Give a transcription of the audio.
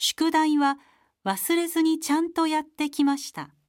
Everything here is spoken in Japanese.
宿題は忘れずにちゃんとやってきました。